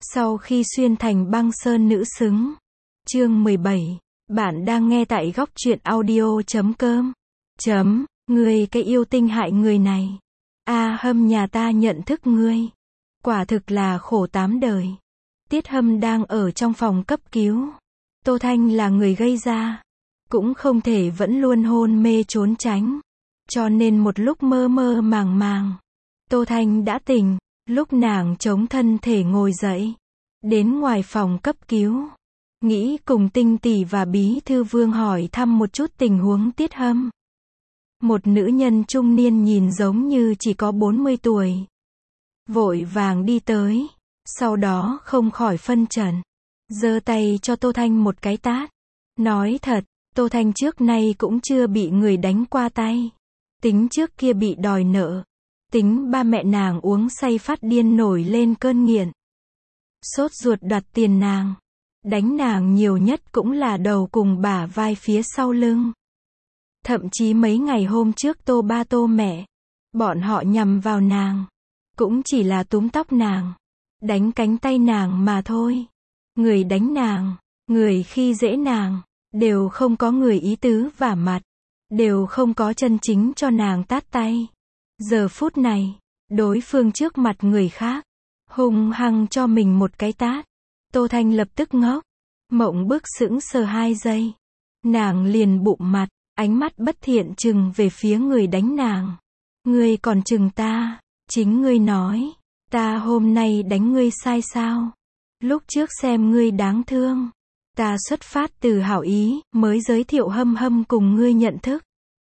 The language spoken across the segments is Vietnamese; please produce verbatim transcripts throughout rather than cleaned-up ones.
Sau khi xuyên thành băng sơn nữ xứng. Chương mười bảy. Bạn đang nghe tại góc truyện audio chấm com. Chấm, ngươi cái yêu tinh hại người này. A Hâm nhà ta nhận thức ngươi. Quả thực là khổ tám đời. Tiết Hâm đang ở trong phòng cấp cứu. Tô Thanh là người gây ra. Cũng không thể vẫn luôn hôn mê trốn tránh. Cho nên một lúc mơ mơ màng màng. Tô Thanh đã tỉnh. Lúc nàng chống thân thể ngồi dậy. Đến ngoài phòng cấp cứu. Nghĩ cùng Tinh tỷ và Bí thư Vương hỏi thăm một chút tình huống Tiết Hâm. Một nữ nhân trung niên nhìn giống như chỉ có bốn mươi tuổi. Vội vàng đi tới. Sau đó không khỏi phân trần. Giơ tay cho Tô Thanh một cái tát. Nói thật, Tô Thanh trước nay cũng chưa bị người đánh qua tay. Tính trước kia bị đòi nợ. Tính ba mẹ nàng uống say phát điên nổi lên cơn nghiện. Sốt ruột đoạt tiền nàng. Đánh nàng nhiều nhất cũng là đầu cùng bả vai phía sau lưng. Thậm chí mấy ngày hôm trước tô ba tô mẹ. Bọn họ nhằm vào nàng. Cũng chỉ là túm tóc nàng. Đánh cánh tay nàng mà thôi. Người đánh nàng, người khi dễ nàng, đều không có người ý tứ vả mặt. Đều không có chân chính cho nàng tát tay. Giờ phút này, đối phương trước mặt người khác, hung hăng cho mình một cái tát. Tô Thanh lập tức ngốc, mộng bức sững sờ hai giây. Nàng liền bụm mặt, ánh mắt bất thiện trừng về phía người đánh nàng. Ngươi còn trừng ta, chính ngươi nói, ta hôm nay đánh ngươi sai sao? Lúc trước xem ngươi đáng thương, ta xuất phát từ hảo ý, mới giới thiệu Hâm Hâm cùng ngươi nhận thức.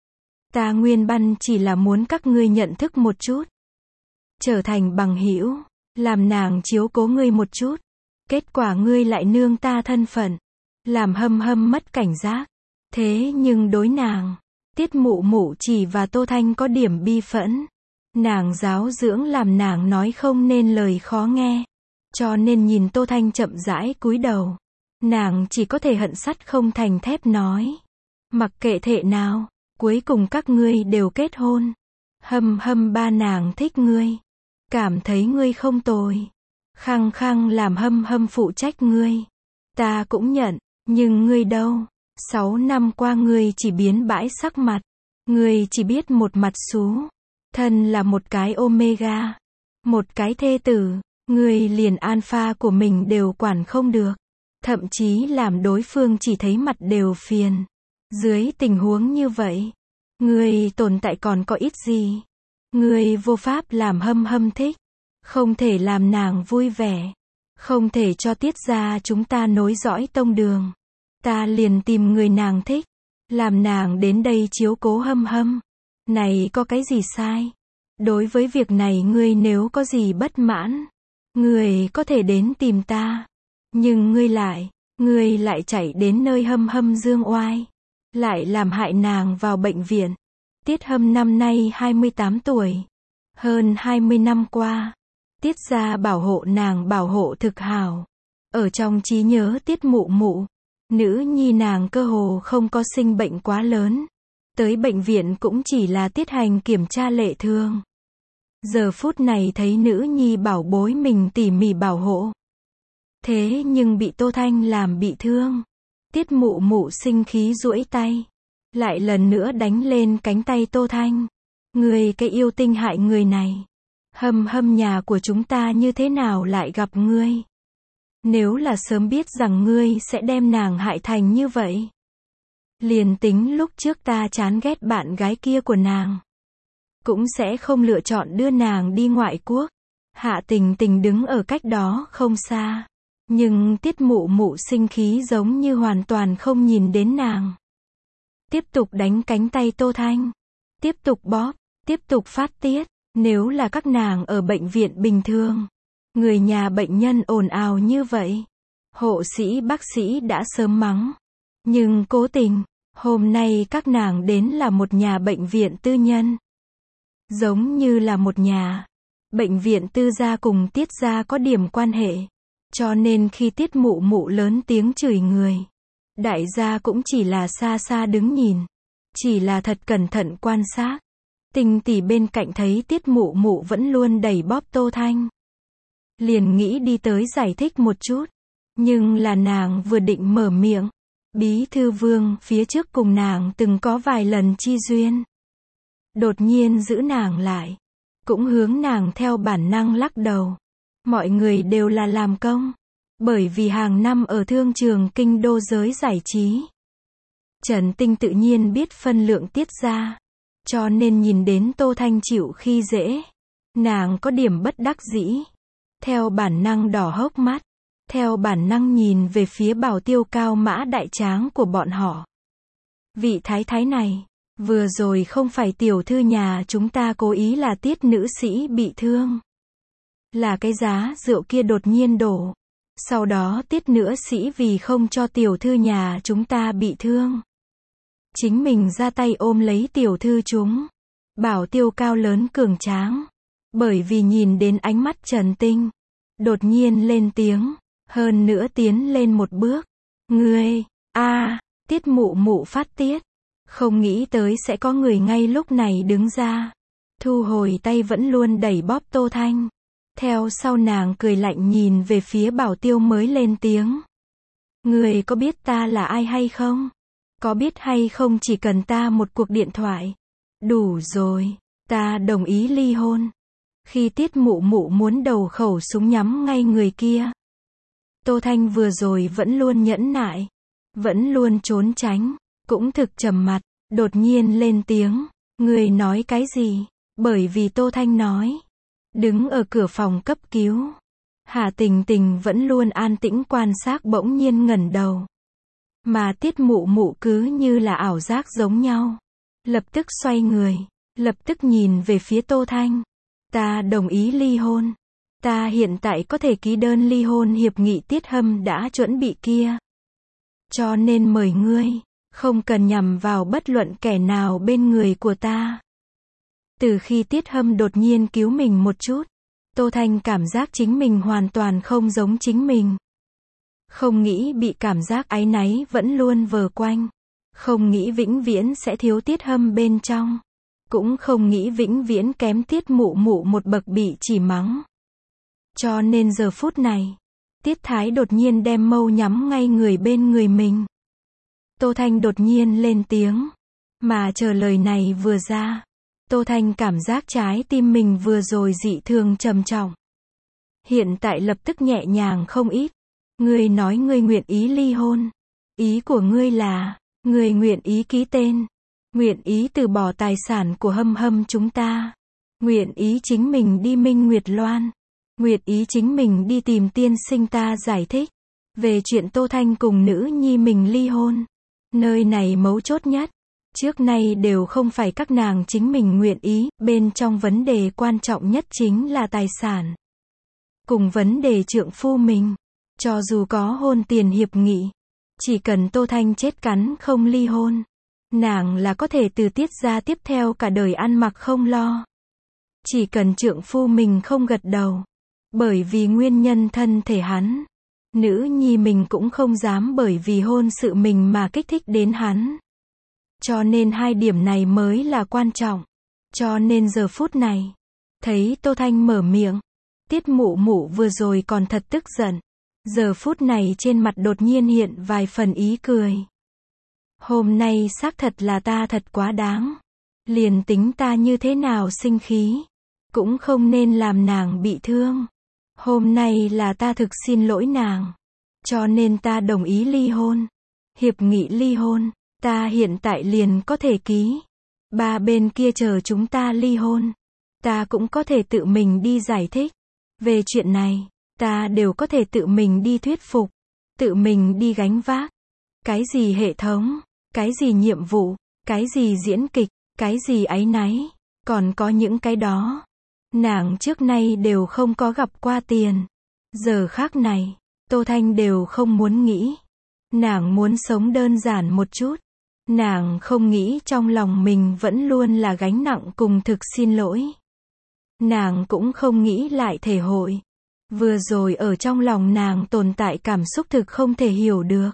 Ta nguyên băn chỉ là muốn các ngươi nhận thức một chút. Trở thành bằng hữu, làm nàng chiếu cố ngươi một chút. Kết quả ngươi lại nương ta thân phận, làm Hâm Hâm mất cảnh giác. Thế nhưng đối nàng, Tiết Mụ Mụ chỉ và Tô Thanh có điểm bi phẫn. Nàng giáo dưỡng làm nàng nói không nên lời khó nghe. Cho nên nhìn Tô Thanh chậm rãi cúi đầu. Nàng chỉ có thể hận sắt không thành thép nói. Mặc kệ thể nào, cuối cùng các ngươi đều kết hôn. Hâm Hâm ba nàng thích ngươi. Cảm thấy ngươi không tồi. Khăng khăng làm Hâm Hâm phụ trách ngươi. Ta cũng nhận, nhưng ngươi đâu? Sáu năm qua ngươi chỉ biến bãi sắc mặt. Ngươi chỉ biết một mặt xú. Thân là một cái omega. Một cái thê tử. Ngươi liền alpha của mình đều quản không được. Thậm chí làm đối phương chỉ thấy mặt đều phiền. Dưới tình huống như vậy, ngươi tồn tại còn có ít gì? Ngươi vô pháp làm Hâm Hâm thích. Không thể làm nàng vui vẻ. Không thể cho Tiết gia chúng ta nối dõi tông đường. Ta liền tìm người nàng thích. Làm nàng đến đây chiếu cố Hâm Hâm. Này có cái gì sai? Đối với việc này ngươi nếu có gì bất mãn, ngươi có thể đến tìm ta. Nhưng ngươi lại, ngươi lại chạy đến nơi Hâm Hâm dương oai. Lại làm hại nàng vào bệnh viện. Tiết Hâm năm nay hai mươi tám tuổi. Hơn hai mươi năm qua, Tiết gia bảo hộ nàng bảo hộ thực hảo. Ở trong trí nhớ Tiết Mụ Mụ, nữ nhi nàng cơ hồ không có sinh bệnh quá lớn. Tới bệnh viện cũng chỉ là tiết hành kiểm tra lệ thường. Giờ phút này thấy nữ nhi bảo bối mình tỉ mỉ bảo hộ. Thế nhưng bị Tô Thanh làm bị thương. Tiết Mụ Mụ sinh khí duỗi tay. Lại lần nữa đánh lên cánh tay Tô Thanh. Ngươi cái yêu tinh hại người này. Hâm Hâm nhà của chúng ta như thế nào lại gặp ngươi? Nếu là sớm biết rằng ngươi sẽ đem nàng hại thành như vậy. Liền tính lúc trước ta chán ghét bạn gái kia của nàng. Cũng sẽ không lựa chọn đưa nàng đi ngoại quốc. Hạ Tình Tình đứng ở cách đó không xa. Nhưng Tiết Mụ Mụ sinh khí giống như hoàn toàn không nhìn đến nàng. Tiếp tục đánh cánh tay Tô Thanh. Tiếp tục bóp, tiếp tục phát tiết. Nếu là các nàng ở bệnh viện bình thường, người nhà bệnh nhân ồn ào như vậy, hộ sĩ bác sĩ đã sớm mắng. Nhưng cố tình, hôm nay các nàng đến là một nhà bệnh viện tư nhân. Giống như là một nhà. Bệnh viện tư gia cùng Tiết gia có điểm quan hệ. Cho nên khi Tiết Mụ Mụ lớn tiếng chửi người, đại gia cũng chỉ là xa xa đứng nhìn. Chỉ là thật cẩn thận quan sát. Tinh tỷ bên cạnh thấy Tiết Mụ Mụ vẫn luôn đẩy bóp Tô Thanh. liền nghĩ đi tới giải thích một chút. Nhưng là nàng vừa định mở miệng, Bí thư Vương phía trước cùng nàng từng có vài lần chi duyên. Đột nhiên giữ nàng lại, cũng hướng nàng theo bản năng lắc đầu. Mọi người đều là làm công, bởi vì hàng năm ở thương trường kinh đô giới giải trí. Trần Tinh tự nhiên biết phân lượng tiết ra, cho nên nhìn đến Tô Thanh chịu khi dễ, nàng có điểm bất đắc dĩ, theo bản năng đỏ hốc mắt, theo bản năng nhìn về phía bảo tiêu cao mã đại tráng của bọn họ. Vị thái thái này, vừa rồi không phải tiểu thư nhà chúng ta cố ý là Tiết nữ sĩ bị thương. Là cái giá rượu kia đột nhiên đổ. Sau đó Tiết nữ sĩ vì không cho tiểu thư nhà chúng ta bị thương, chính mình ra tay ôm lấy tiểu thư chúng. Bảo tiêu cao lớn cường tráng, bởi vì nhìn đến ánh mắt Trần Tinh, đột nhiên lên tiếng, hơn nữa tiến lên một bước. Ngươi, a, Tiết mụ mụ phát tiết. Không nghĩ tới sẽ có người ngay lúc này đứng ra, thu hồi tay vẫn luôn đẩy bóp Tô Thanh. Theo sau nàng cười lạnh nhìn về phía bảo tiêu mới lên tiếng. Người có biết ta là ai hay không? Có biết hay không chỉ cần ta một cuộc điện thoại. Đủ rồi, ta đồng ý ly hôn. Khi Tiết mụ mụ muốn đầu khẩu súng nhắm ngay người kia, Tô Thanh vừa rồi vẫn luôn nhẫn nại, vẫn luôn trốn tránh, cũng thực trầm mặt, đột nhiên lên tiếng. Người nói cái gì? Bởi vì Tô Thanh nói. Đứng ở cửa phòng cấp cứu, Hà Tình Tình vẫn luôn an tĩnh quan sát bỗng nhiên ngẩng đầu. Mà Tiết mụ mụ cứ như là ảo giác giống nhau. Lập tức xoay người, lập tức nhìn về phía Tô Thanh. Ta đồng ý ly hôn. Ta hiện tại có thể ký đơn ly hôn hiệp nghị Tiết Hâm đã chuẩn bị kia. Cho nên mời ngươi, không cần nhằm vào bất luận kẻ nào bên người của ta. Từ khi Tiết Hâm đột nhiên cứu mình một chút, Tô Thanh cảm giác chính mình hoàn toàn không giống chính mình. Không nghĩ bị cảm giác áy náy vẫn luôn vờ quanh. Không nghĩ vĩnh viễn sẽ thiếu Tiết Hâm bên trong. Cũng không nghĩ vĩnh viễn kém Tiết mụ mụ một bậc bị chỉ mắng. Cho nên giờ phút này, Tiết Thái đột nhiên đem mâu nhắm ngay người bên người mình. Tô Thanh đột nhiên lên tiếng. Mà chờ lời này vừa ra, Tô Thanh cảm giác trái tim mình vừa rồi dị thường trầm trọng. Hiện tại lập tức nhẹ nhàng không ít. Ngươi nói ngươi nguyện ý ly hôn. Ý của ngươi là, ngươi nguyện ý ký tên. Nguyện ý từ bỏ tài sản của Hâm Hâm chúng ta. Nguyện ý chính mình đi Minh Nguyệt Loan. Nguyện ý chính mình đi tìm tiên sinh ta giải thích. Về chuyện Tô Thanh cùng nữ nhi mình ly hôn. Nơi này mấu chốt nhất. Trước nay đều không phải các nàng chính mình nguyện ý, bên trong vấn đề quan trọng nhất chính là tài sản. Cùng vấn đề trượng phu mình, cho dù có hôn tiền hiệp nghị, chỉ cần Tô Thanh chết cắn không ly hôn, nàng là có thể từ Tiết ra tiếp theo cả đời ăn mặc không lo. Chỉ cần trượng phu mình không gật đầu, bởi vì nguyên nhân thân thể hắn, nữ nhi mình cũng không dám bởi vì hôn sự mình mà kích thích đến hắn. Cho nên hai điểm này mới là quan trọng. Cho nên giờ phút này, thấy Tô Thanh mở miệng, Tiết mụ mụ vừa rồi còn thật tức giận. Giờ phút này trên mặt đột nhiên hiện vài phần ý cười. Hôm nay xác thật là ta thật quá đáng. Liền tính ta như thế nào sinh khí, cũng không nên làm nàng bị thương. Hôm nay là ta thực xin lỗi nàng. Cho nên ta đồng ý ly hôn. Hiệp nghị ly hôn. Ta hiện tại liền có thể ký. Ba bên kia chờ chúng ta ly hôn. Ta cũng có thể tự mình đi giải thích. Về chuyện này, ta đều có thể tự mình đi thuyết phục. Tự mình đi gánh vác. Cái gì hệ thống, cái gì nhiệm vụ, cái gì diễn kịch, cái gì áy náy. Còn có những cái đó. Nàng trước nay đều không có gặp qua tiền. Giờ khác này, Tô Thanh đều không muốn nghĩ. Nàng muốn sống đơn giản một chút. Nàng không nghĩ trong lòng mình vẫn luôn là gánh nặng cùng thực xin lỗi. Nàng cũng không nghĩ lại thể hội. Vừa rồi ở trong lòng nàng tồn tại cảm xúc thực không thể hiểu được.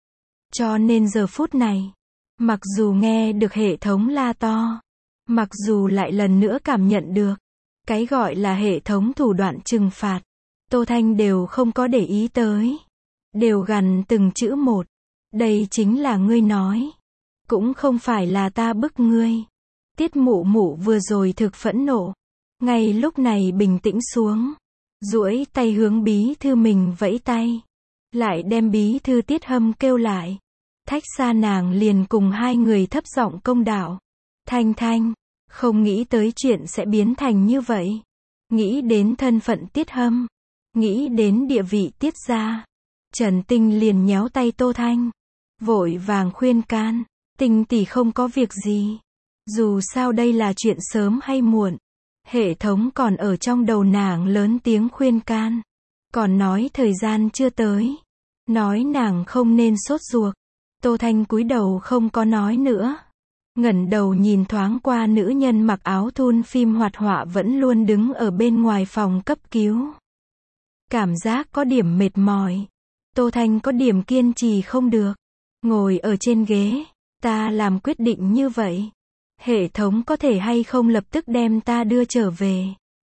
Cho nên giờ phút này, mặc dù nghe được hệ thống la to, mặc dù lại lần nữa cảm nhận được cái gọi là hệ thống thủ đoạn trừng phạt, Tô Thanh đều không có để ý tới. Đều gằn từng chữ một. Đây chính là ngươi nói. Cũng không phải là ta bức ngươi. Tiết Mụ Mụ vừa rồi thực phẫn nộ. Ngay lúc này bình tĩnh xuống. Duỗi tay hướng bí thư mình vẫy tay. Lại đem bí thư Tiết Hâm kêu lại. Thách xa nàng liền cùng hai người thấp giọng công đạo. Thanh Thanh, không nghĩ tới chuyện sẽ biến thành như vậy. Nghĩ đến thân phận Tiết Hâm. Nghĩ đến địa vị Tiết gia. Trần Tinh liền nhéo tay Tô Thanh. Vội vàng khuyên can. Tinh tỷ không có việc gì. Dù sao đây là chuyện sớm hay muộn. Hệ thống còn ở trong đầu nàng lớn tiếng khuyên can. Còn nói thời gian chưa tới. Nói nàng không nên sốt ruột. Tô Thanh cúi đầu không có nói nữa. Ngẩng đầu nhìn thoáng qua nữ nhân mặc áo thun phim hoạt họa vẫn luôn đứng ở bên ngoài phòng cấp cứu. Cảm giác có điểm mệt mỏi. Tô Thanh có điểm kiên trì không được. Ngồi ở trên ghế. Ta làm quyết định như vậy. Hệ thống có thể hay không lập tức đem ta đưa trở về.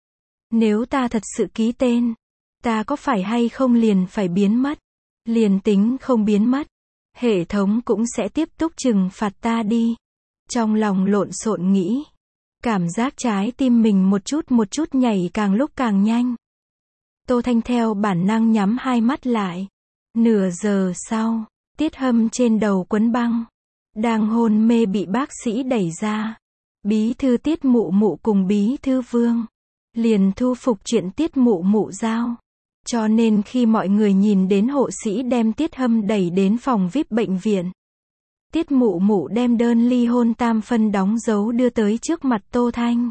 Nếu ta thật sự ký tên. Ta có phải hay không liền phải biến mất. Liền tính không biến mất. Hệ thống cũng sẽ tiếp tục trừng phạt ta đi. Trong lòng lộn xộn nghĩ. Cảm giác trái tim mình một chút một chút nhảy càng lúc càng nhanh. Tô Thanh theo bản năng nhắm hai mắt lại. Nửa giờ sau, Tiết Hâm trên đầu quấn băng. Đang hôn mê bị bác sĩ đẩy ra. Bí thư Tiết Mụ Mụ cùng bí thư Vương. Liền thu phục chuyện Tiết Mụ Mụ giao. Cho nên khi mọi người nhìn đến hộ sĩ đem Tiết Hâm đẩy đến phòng vi ai pi bệnh viện. Tiết Mụ Mụ đem đơn ly hôn tam phân đóng dấu đưa tới trước mặt Tô Thanh.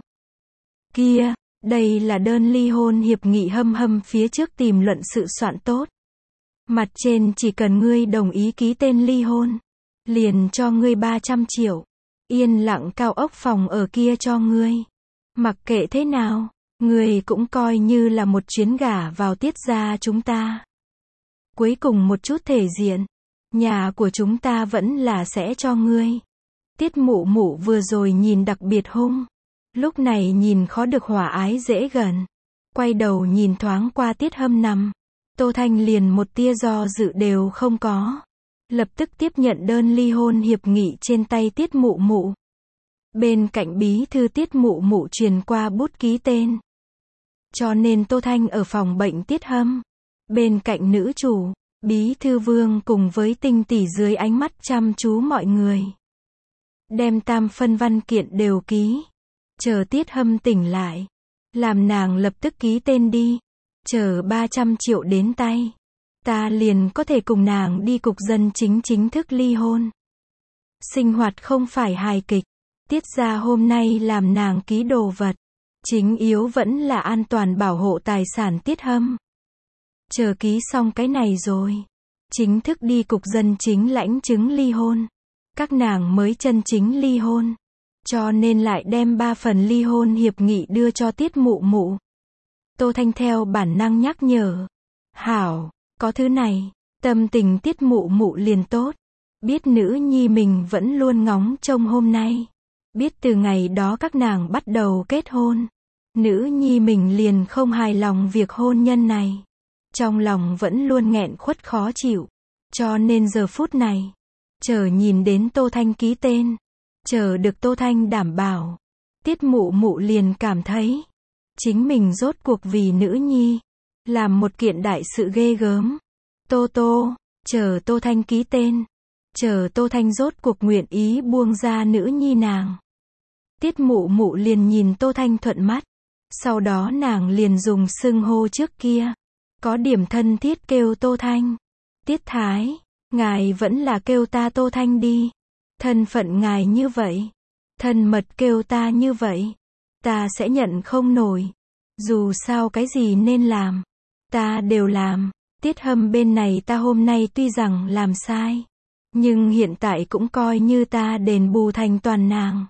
Kia, đây là đơn ly hôn hiệp nghị Hâm Hâm phía trước tìm luận sự soạn tốt. Mặt trên chỉ cần ngươi đồng ý ký tên ly hôn. Liền cho ngươi ba trăm triệu. Yên lặng cao ốc phòng ở kia cho ngươi. Mặc kệ thế nào, ngươi cũng coi như là một chuyến gả vào Tiết gia chúng ta. Cuối cùng một chút thể diện. Nhà của chúng ta vẫn là sẽ cho ngươi. Tiết Mụ Mụ vừa rồi nhìn đặc biệt hung. Lúc này nhìn khó được hòa ái dễ gần. Quay đầu nhìn thoáng qua Tiết Hâm nằm. Tô Thanh liền một tia do dự đều không có. Lập tức tiếp nhận đơn ly hôn hiệp nghị trên tay Tiết Mụ Mụ. Bên cạnh bí thư Tiết Mụ Mụ truyền qua bút ký tên. Cho nên Tô Thanh ở phòng bệnh Tiết Hâm. Bên cạnh nữ chủ, bí thư Vương cùng với Tinh tỷ dưới ánh mắt chăm chú mọi người. Đem tam phân văn kiện đều ký. Chờ Tiết Hâm tỉnh lại. Làm nàng lập tức ký tên đi. Chờ ba trăm triệu đến tay. Ta liền có thể cùng nàng đi cục dân chính chính thức ly hôn. Sinh hoạt không phải hài kịch. Tiết gia hôm nay làm nàng ký đồ vật. Chính yếu vẫn là an toàn bảo hộ tài sản Tiết Hâm. Chờ ký xong cái này rồi. Chính thức đi cục dân chính lãnh chứng ly hôn. Các nàng mới chân chính ly hôn. Cho nên lại đem ba phần ly hôn hiệp nghị đưa cho Tiết Mụ Mụ. Tô Thanh theo bản năng nhắc nhở. Hảo, có thứ này, tâm tình Tiết Mụ Mụ liền tốt. Biết nữ nhi mình vẫn luôn ngóng trông hôm nay. Biết từ ngày đó các nàng bắt đầu kết hôn. Nữ nhi mình liền không hài lòng việc hôn nhân này. Trong lòng vẫn luôn nghẹn khuất khó chịu. Cho nên giờ phút này, chờ nhìn đến Tô Thanh ký tên. Chờ được Tô Thanh đảm bảo. Tiết Mụ Mụ liền cảm thấy. Chính mình rốt cuộc vì nữ nhi. Làm một kiện đại sự ghê gớm. Tô Tô, chờ Tô Thanh ký tên. Chờ Tô Thanh rốt cuộc nguyện ý buông ra nữ nhi nàng. Tiết Mụ Mụ liền nhìn Tô Thanh thuận mắt. Sau đó nàng liền dùng xưng hô trước kia. Có điểm thân thiết kêu Tô Thanh. Tiết Thái, ngài vẫn là kêu ta Tô Thanh đi. Thân phận ngài như vậy. Thân mật kêu ta như vậy. Ta sẽ nhận không nổi. Dù sao cái gì nên làm. Ta đều làm. Tiết Hâm bên này ta hôm nay tuy rằng làm sai. Nhưng hiện tại cũng coi như ta đền bù thành toàn nàng.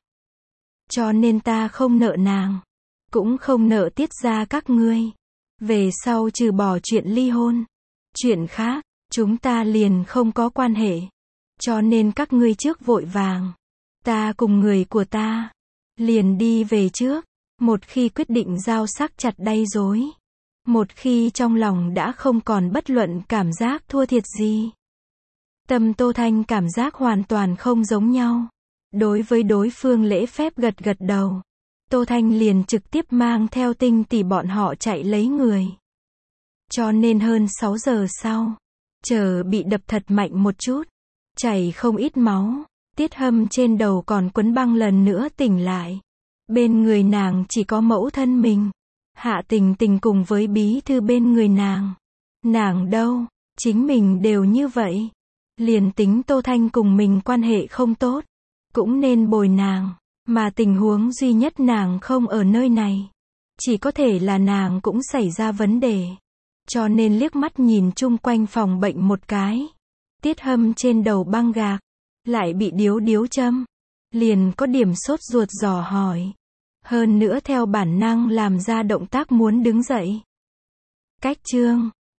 Cho nên ta không nợ nàng. Cũng không nợ Tiết gia các ngươi. Về sau trừ bỏ chuyện ly hôn. Chuyện khác, chúng ta liền không có quan hệ. Cho nên các ngươi trước vội vàng. Ta cùng người của ta. Liền đi về trước. Một khi quyết định giao sắc chặt đay rối. Một khi trong lòng đã không còn bất luận cảm giác thua thiệt gì. Tâm Tô Thanh cảm giác hoàn toàn không giống nhau. Đối với đối phương lễ phép gật gật đầu. Tô Thanh liền trực tiếp mang theo Tinh tỷ bọn họ chạy lấy người. Cho nên hơn sáu giờ sau, chờ bị đập thật mạnh một chút, chảy không ít máu, Tiết Hâm trên đầu còn quấn băng lần nữa tỉnh lại. Bên người nàng chỉ có mẫu thân mình, Hạ Tình Tình cùng với bí thư bên người nàng. Nàng đâu, chính mình đều như vậy. Liền tính Tô Thanh cùng mình quan hệ không tốt, cũng nên bồi nàng, mà tình huống duy nhất nàng không ở nơi này. Chỉ có thể là nàng cũng xảy ra vấn đề. Cho nên liếc mắt nhìn chung quanh phòng bệnh một cái. Tiết Hâm trên đầu băng gạc, lại bị điếu điếu châm. Liền có điểm sốt ruột dò hỏi. Hơn nữa theo bản năng làm ra động tác muốn đứng dậy. Cách chương